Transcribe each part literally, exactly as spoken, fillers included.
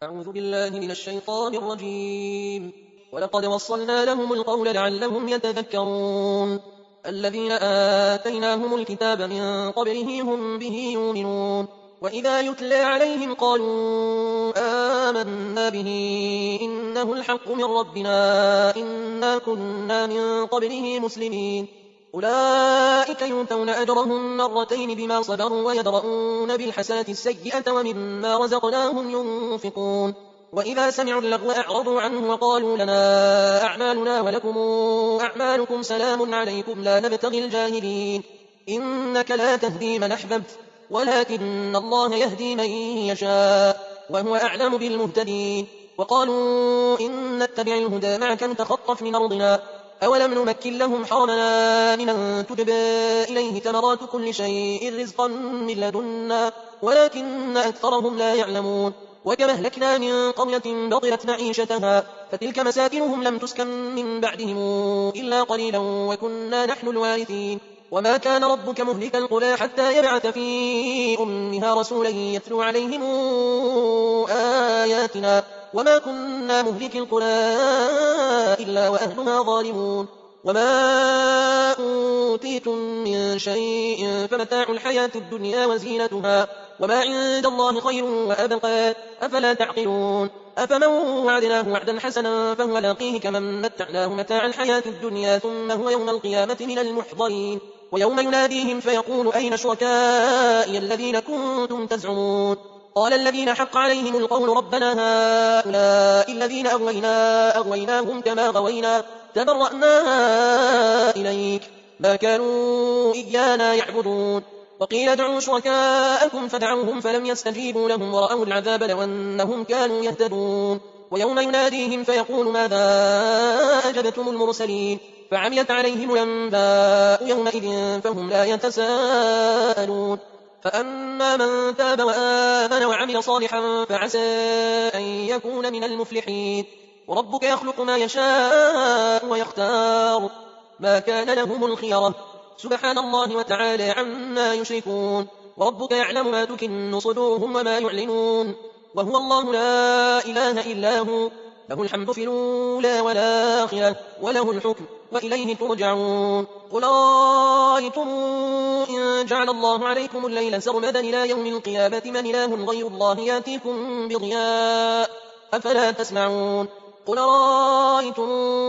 أعوذ بالله من الشيطان الرجيم. ولقد وصلنا لهم القول لعلهم يتذكرون. الذين آتيناهم الكتاب من قبله هم به يؤمنون. وإذا يتلى عليهم قالوا آمنا به إنه الحق من ربنا إنا كنا من قبله مسلمين. أولئك يؤتون أجرهم مرتين بما صبروا ويدرؤون بالحسنة السيئة ومما رزقناهم ينفقون. وإذا سمعوا اللغو أعرضوا عنه وقالوا لنا أعمالنا ولكم أعمالكم سلام عليكم لا نبتغي الجاهلين. إنك لا تهدي من أحببت ولكن الله يهدي من يشاء وهو أعلم بالمهتدين. وقالوا إن نتبع الهدى معك نتخطف من أرضنا أولم نمكن لهم حرمنا من تجبى إليه ثمرات كل شيء رزقا من لدنا ولكن أكثرهم لا يعلمون. وكما أهلكنا من قرية بطرت معيشتها فتلك مساكنهم لم تسكن من بعدهم إلا قليلا وكنا نحن الوارثين. وما كان ربك مهلك القرى حتى يبعث في أمها رسولا يتلو عليهم آياتنا وما كنا مهلك القرى إلا وأهلها ظالمون. وما أوتيتم من شيء فمتاع الحياة الدنيا وزينتها وما عند الله خير وأبقى أفلا تعقلون. أفمن وعدناه وعدا حسنا فهو لاقيه كمن متعناه متاع الحياة الدنيا ثم هو يوم القيامة من المحضرين. ويوم يناديهم فيقول أين شركائي الذين كنتم تزعمون قال الذين حق عليهم القول ربنا هؤلاء الذين أغوينا أغويناهم كما غوينا تبرأنا إليك ما كانوا إيانا يعبدون. وقيل ادعوا شركاءكم فدعوهم فلم يستجيبوا لهم ورأوا العذاب لو أنهم كانوا يهتدون. ويوم يناديهم فيقول ماذا أجبتم المرسلين فعميت عليهم الأنباء يومئذ فهم لا يتساءلون. فأما من تاب وآمن وعمل صالحا فعسى أن يكون من المفلحين. وربك يخلق ما يشاء ويختار ما كان لهم الخيرة سبحان الله وتعالى عما يشركون. وربك يعلم ما تكن صدورهم وما يعلنون وهو الله لا إله إلا هو له الحمد في الأولى والآخرة وله الحكم وإليه ترجعون. قل رأيتم إن جعل الله عليكم الليل سرمدا إلى يوم القيامة من إله غير الله يأتيكم بضياء أفلا تسمعون. قل رأيتم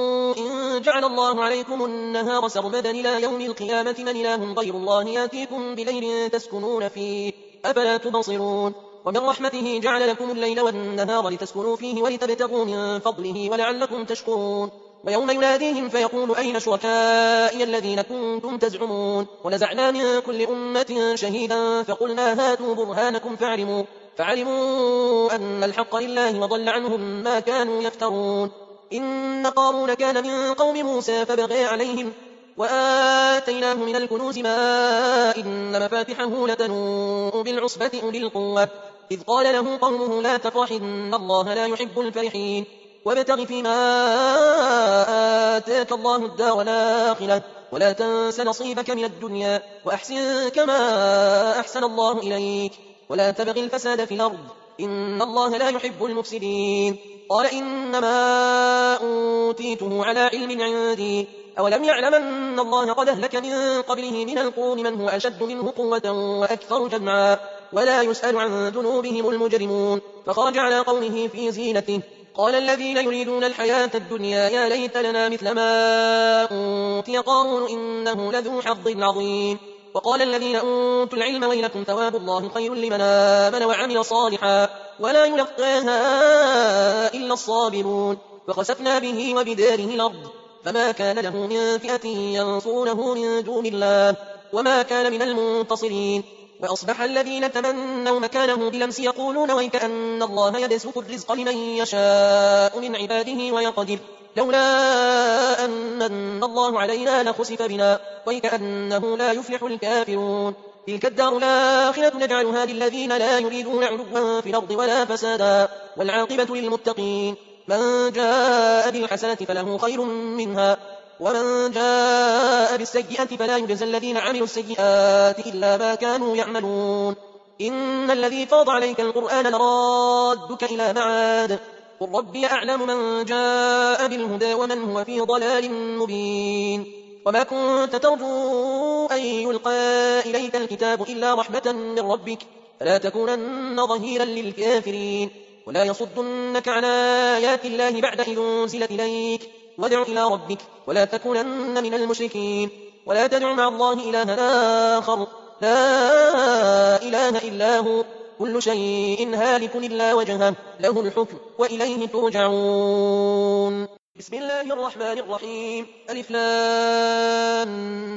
إن جعل الله عليكم النهار سرمدا إلى يوم القيامة من إله غير الله يأتيكم بليل تسكنون فيه أفلا تبصرون. ومن رحمته جعل لكم الليل والنهار لتسكنوا فيه ولتبتغوا من فضله ولعلكم تشكرون. ويوم يناديهم فيقول أين شركائي الذين كنتم تزعمون ونزعنا من كل أمة شهيدا فقلنا هاتوا برهانكم فعلموا, فعلموا أن الحق لله وضل عنهم ما كانوا يفترون. إن قارون كان من قوم موسى فبغى عليهم وآتيناه من الكنوز ما إن مفاتحه لتنوء بالعصبة أولي القوة إذ قال له قومه لا تفرح إن الله لا يحب الفرحين. وابتغ فيما آتاك الله الدار الآخرة ولا تنس نصيبك من الدنيا وأحسن كما أحسن الله إليك ولا تبغ الفساد في الأرض إن الله لا يحب المفسدين. قال إنما أوتيته على علم عندي أولم يعلم أن الله قد أهلك من قبله من القرون من هو أشد منه قوة وأكثر جمعا ولا يسأل عن ذنوبهم المجرمون. فخرج على قومه في زينته قال الذين يريدون الحياة الدنيا يا ليت لنا مثل ما أوتي قارون إنه لذو حظ عظيم. وقال الذين أوتوا العلم ويلكم ثواب الله خير لمن آمن وعمل صالحا ولا يلقاها إلا الصابرون. فخسفنا به وبداره الأرض فما كان له من فئة ينصونه من دون الله وما كان من المنتصرين. وأصبح الذين تمنوا مكانه بالأمس يقولون ويكأن الله يبسط الرزق لمن يشاء من عباده ويقدر لولا أن من الله علينا لخسف بنا ويكأنه لا يفلح الكافرون. تلك الدار الآخرة نجعلها للذين لا يريدون علوا في الأرض ولا فسادا والعاقبة للمتقين. من جاء بالحسنة فله خير منها ومن جاء بالسيئة فلا يجزى الذين عملوا السيئات إلا ما كانوا يعملون إن الذي فرض عليك القرآن لرادك إلى معاد قل ربي أعلم من جاء بالهدى ومن هو في ضلال مبين وما كنت ترجو أن يلقى إليك الكتاب إلا رحمة من ربك فلا تكونن ظهيرا للكافرين ولا يصدنك عن آيات الله بعد إذ أنزلت إليك وادع إلى ربك ولا تكونن من المشركين ولا تدع مع الله إلها آخر لا إله إلا هو كل شيء هالك إلا وجهه له الحكم وإليه ترجعون. بسم الله الرحمن الرحيم ألف لام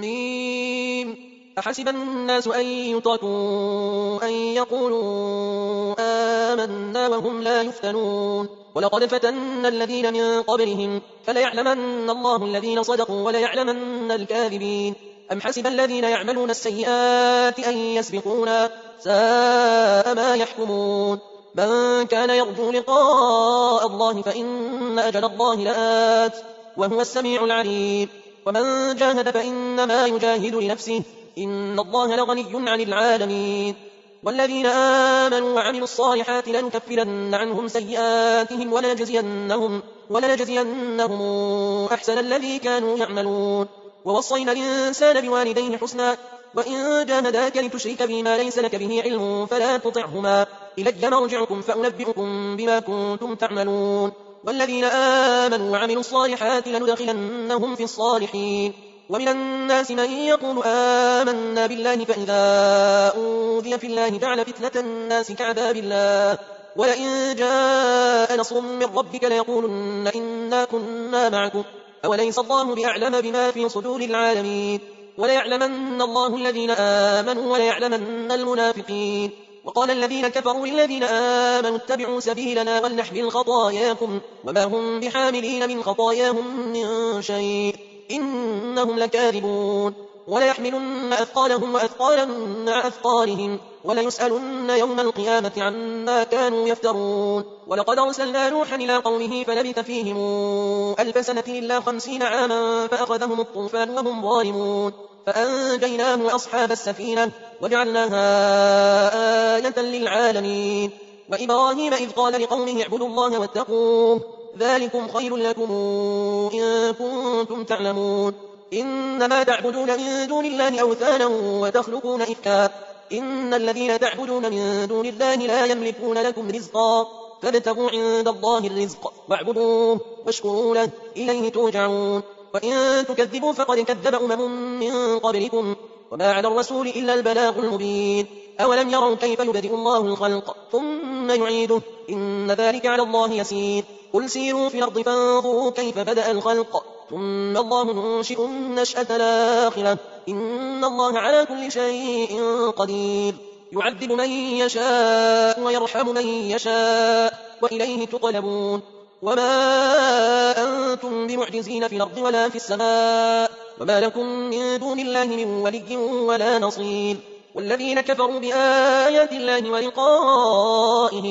ميم أحسب الناس أن يتركوا أن يقولوا آمنا وهم لا يفتنون ولقد فتنا الذين من قبلهم فليعلمن الله الذين صدقوا وليعلمن الكاذبين أم حسب الذين يعملون السيئات أن يسبقونا ساء ما يحكمون من كان يرجو لقاء الله فإن أجل الله لآت وهو السميع العليم ومن جاهد فإنما يجاهد لنفسه إن الله لغني عن العالمين والذين آمنوا وعملوا الصالحات لنكفرن عنهم سيئاتهم ولنجزينهم, ولنجزينهم أحسن الذي كانوا يعملون ووصينا الإنسان بوالديه حسنا وإن جاهداك لتشرك بما ليس لك به علم فلا تطعهما إلي مرجعكم فأنبئكم بما كنتم تعملون والذين آمنوا وعملوا الصالحات لندخلنهم في الصالحين ومن الناس من يقول آمنا بالله فإذا أوذي في الله جعل فتنة الناس كعذاب الله ولئن جاء نصر من ربك ليقولن إنا كنا معكم أوليس الله بأعلم بما في صدور العالمين وليعلمن الله الذين آمنوا وليعلمن المنافقين وقال الذين كفروا للذين آمنوا اتبعوا سبيلنا ولنحمل خطاياكم وما هم بحاملين من خطاياهم من شيء إنهم لكاذبون وليحملن أثقالهم وأثقالا مع أثقالهم وليسألن يوم القيامة عما كانوا يفترون ولقد أرسلنا نوحا إلى قومه فلبث فيهم ألف سنة إلا خمسين عاما فأخذهم الطوفان وهم ظالمون فأنجيناه وأصحاب السفينة وجعلناها آية للعالمين وإبراهيم إذ قال لقومه اعبدوا الله واتقوه ذلكم خير لكم إن كنتم تعلمون إنما تعبدون من دون الله أوثانا وتخلقون إفكا إن الذين تعبدون من دون الله لا يملكون لكم رزقا فابتغوا عند الله الرزق واعبدوه واشكروا له إليه ترجعون وإن تكذبوا فقد كذب أمم من قبلكم وما على الرسول إلا البلاغ المبين أولم يروا كيف يبدئ الله الخلق ثم يعيده إن ذلك على الله يسير قل سيروا في الأرض فانظروا كيف بدأ الخلق ثم الله منشئ النشأة الآخرة إن الله على كل شيء قدير يعذب من يشاء ويرحم من يشاء وإليه تقلبون وما أنتم بمعجزين في الأرض ولا في السماء وما لكم من دون الله من ولي ولا نصير والذين كفروا بآيات الله ولقائه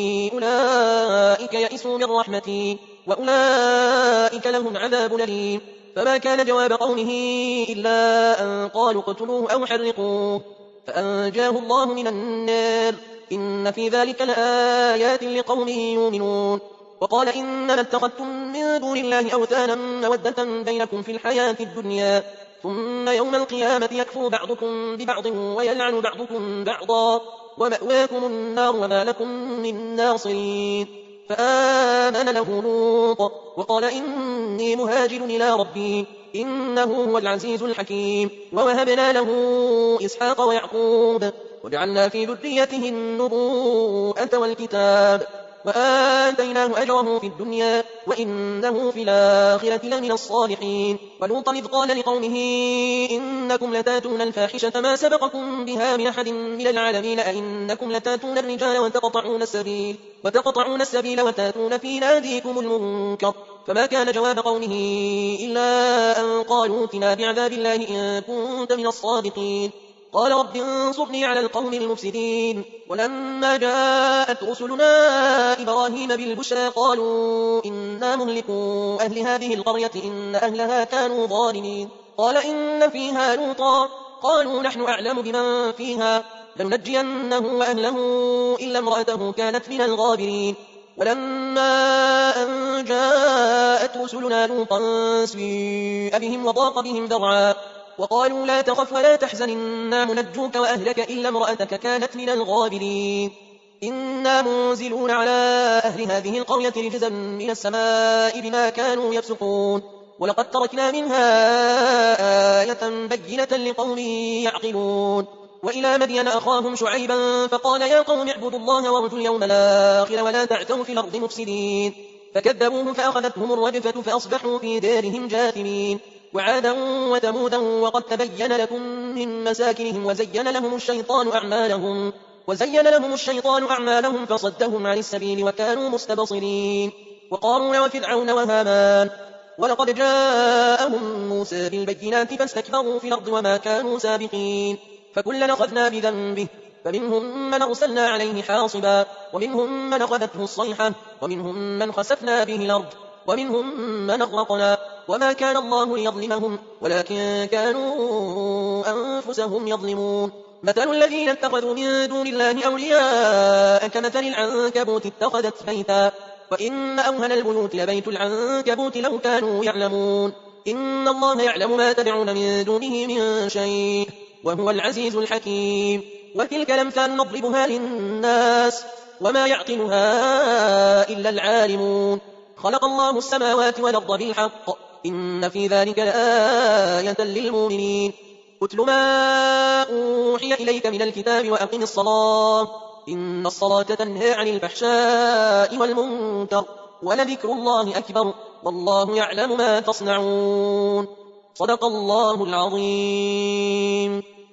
أولئك يئسوا من رحمتي وأولئك لهم عذاب أليم فما كان جواب قومه إلا أن قالوا اقتلوه أو حرقوه فأنجاه الله من النار إن في ذلك لآيات لقوم يؤمنون وقال إنما اتخذتم من دون الله أوثانا مودة بينكم في الحياة الدنيا ثم يوم القيامة يكفر بعضكم ببعض ويلعن بعضكم بعضا ومأواكم النار وما لكم من ناصرين فآمن له لوط وقال إني مهاجر إلى ربي إنه هو العزيز الحكيم ووهبنا له إسحاق ويعقوب وجعلنا في ذريته النبوءة والكتاب وآتيناه أجره في الدنيا وإنه في الآخرة لمن الصالحين ولوطا إذ قال لقومه إنكم لتاتون الفاحشة ما سبقكم بها من أحد من العالمين أئنكم لتاتون الرجال وتقطعون السبيل وتقطعون السبيل وتاتون في ناديكم المنكر فما كان جواب قومه إلا أن قالوا ائتنا بعذاب الله إن كنت من الصادقين قال رب انصرني على القوم المفسدين ولما جاءت رسلنا إبراهيم بالبشرى قالوا إنا مهلكوا أهل هذه القرية إن أهلها كانوا ظالمين قال إن فيها لوطا قالوا نحن أعلم بمن فيها لننجينه وأهله إلا امرأته كانت من الغابرين. ولما أن جاءت رسلنا لوطا سيء بهم وضاق بهم ذرعا وقالوا لا تخف ولا تحزن إنا منجوك وأهلك إلا امرأتك كانت من الغابرين. إنا منزلون على أهل هذه القرية رجزا من السماء بما كانوا يفسقون ولقد تركنا منها آية بينة لقوم يعقلون. وإلى مدين أخاهم شعيبا فقال يا قوم اعبدوا الله وارجوا اليوم الآخر ولا تعثوا في الأرض مفسدين فكذبوه فأخذتهم الرجفة فأصبحوا في دارهم جاثمين. وعادا وثمودا وقد تبين لكم من مساكنهم وزين لهم الشيطان أعمالهم وزين لهم الشيطان أعمالهم فصدهم عن السبيل وكانوا مستبصرين. وقارون وفرعون وهامان ولقد جاءهم موسى بالبينات فاستكبروا في الأرض وما كانوا سابقين فكلنا أخذنا بذنبه فمنهم من أرسلنا عليه حاصبا ومنهم من أخذته الصيحة ومنهم من خسفنا به الأرض ومنهم من أغرقنا وما كان الله ليظلمهم ولكن كانوا أنفسهم يظلمون. مثل الذين اتخذوا من دون الله أولياء كمثل العنكبوت اتخذت بيتا وإن أوهن البيوت لبيت العنكبوت لو كانوا يعلمون. إن الله يعلم ما تدعون من دونه من شيء وهو العزيز الحكيم. وتلك الأمثال نضربها للناس وما يعقلها إلا العالمون. خلق الله السماوات والأرض بالحق إن في ذلك لآية للمؤمنين. اتل ما أوحي إليك من الكتاب وأقم الصلاة إن الصلاة تنهى عن الفحشاء والمنكر ولذكر الله أكبر والله يعلم ما تصنعون. صدق الله العظيم.